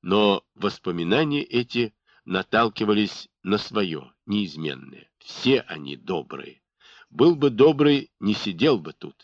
Но воспоминания эти наталкивались на свое, неизменное. Все они добрые. Был бы добрый, не сидел бы тут.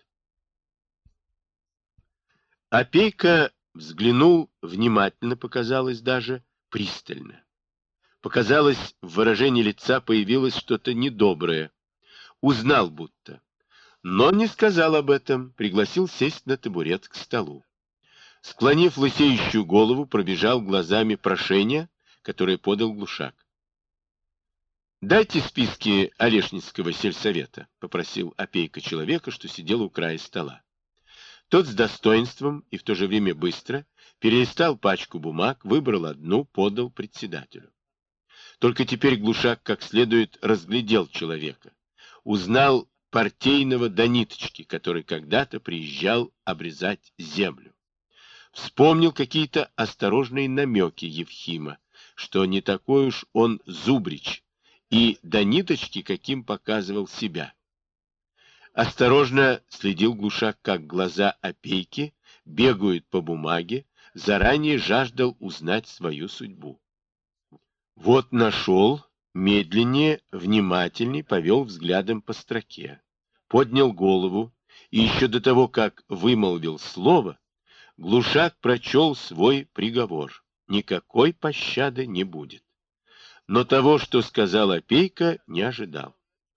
Опейка взглянул внимательно, показалось даже пристально. Показалось, в выражении лица появилось что-то недоброе. Узнал будто. Но не сказал об этом, пригласил сесть на табурет к столу. Склонив лысеющую голову, пробежал глазами прошение, которое подал Глушак. «Дайте списки Олешницкого сельсовета», — попросил опейка человека, что сидел у края стола. Тот с достоинством и в то же время быстро перелистал пачку бумаг, выбрал одну, подал председателю. Только теперь Глушак как следует разглядел человека. Узнал партийного до ниточки, который когда-то приезжал обрезать землю. Вспомнил какие-то осторожные намеки Евхима, что не такой уж он зубрич, и до ниточки каким показывал себя. Осторожно следил Глушак, как глаза опейки бегают по бумаге, заранее жаждал узнать свою судьбу. Вот нашел, медленнее, внимательней повел взглядом по строке, поднял голову, и еще до того, как вымолвил слово, Глушак прочел свой приговор. Никакой пощады не будет. Но того, что сказал опейка, не ожидал.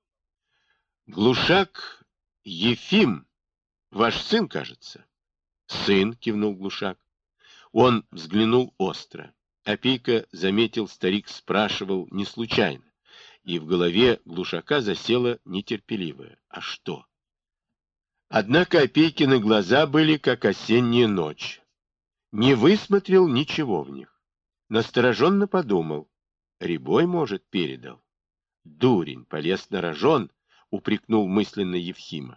Глушак Ефим, ваш сын, кажется? Сын, кивнул Глушак. Он взглянул остро. Опейка заметил, старик спрашивал не случайно, и в голове Глушака засела нетерпеливая. А что? Однако Опейкины глаза были, как осенняя ночь. Не высмотрел ничего в них. Настороженно подумал. Рябой, может, передал. Дурень, полез на рожон, упрекнул мысленно Евхима.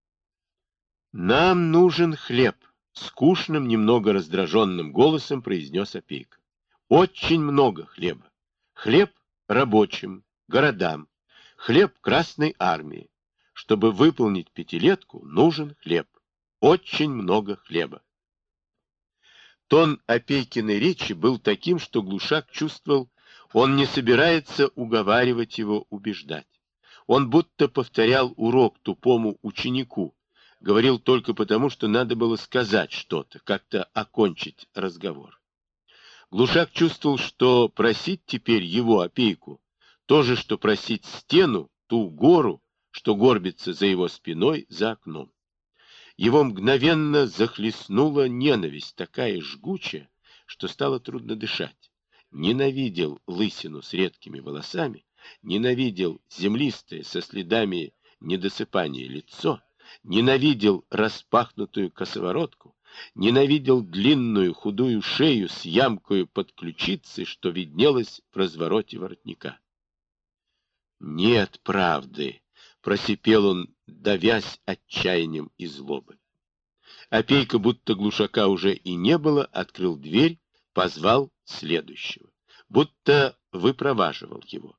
Нам нужен хлеб, скучным, немного раздраженным голосом произнес Опейка. Очень много хлеба. Хлеб рабочим, городам, хлеб Красной Армии. Чтобы выполнить пятилетку, нужен хлеб. Очень много хлеба. Тон Опейкиной речи был таким, что Глушак чувствовал, он не собирается уговаривать его, убеждать. Он будто повторял урок тупому ученику, говорил только потому, что надо было сказать что-то, как-то окончить разговор. Глушак чувствовал, что просить теперь его Опейку, то же, что просить стену, ту гору, что горбится за его спиной, за окном. Его мгновенно захлестнула ненависть, такая жгучая, что стало трудно дышать. Ненавидел лысину с редкими волосами, ненавидел землистое со следами недосыпания лицо, ненавидел распахнутую косоворотку, ненавидел длинную худую шею с ямкою под ключицей, что виднелось в развороте воротника. «Нет правды!» — просипел он, давясь отчаянием и злобой. Опейка, будто Глушака уже и не было, открыл дверь, позвал следующего, будто выпроваживал его.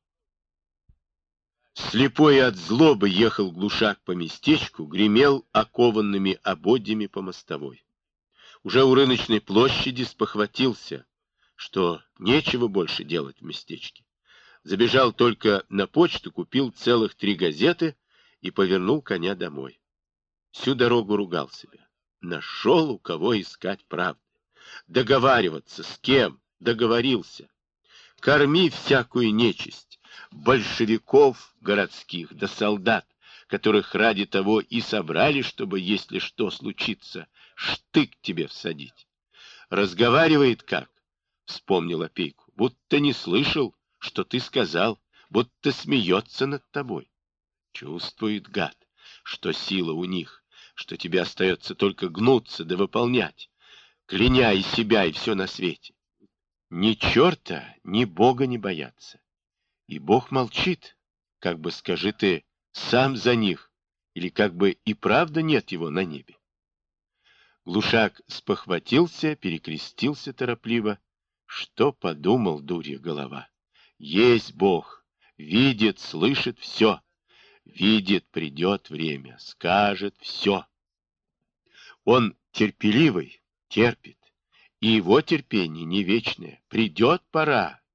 Слепой от злобы ехал Глушак по местечку, гремел окованными ободьями по мостовой. Уже у рыночной площади спохватился, что нечего больше делать в местечке. Забежал только на почту, купил целых 3 газеты и повернул коня домой. Всю дорогу ругал себя. Нашел, у кого искать правды. Договариваться с кем? Договорился. Корми всякую нечисть. Большевиков городских, да солдат, которых ради того и собрали, чтобы, если что случится, штык тебе всадить. Разговаривает как? Вспомнил Опейку. Будто не слышал, что ты сказал, будто смеется над тобой. Чувствует, гад, что сила у них, что тебе остается только гнуться да выполнять, кляня и себя, и все на свете. Ни черта, ни Бога не боятся. И Бог молчит, как бы скажи ты сам за них, или как бы и правда нет его на небе. Глушак спохватился, перекрестился торопливо. Что подумал, дурья голова? Есть Бог, видит, слышит все. Видит, придет время, скажет все. Он терпеливый, терпит, И его терпение не вечное. Придет пора,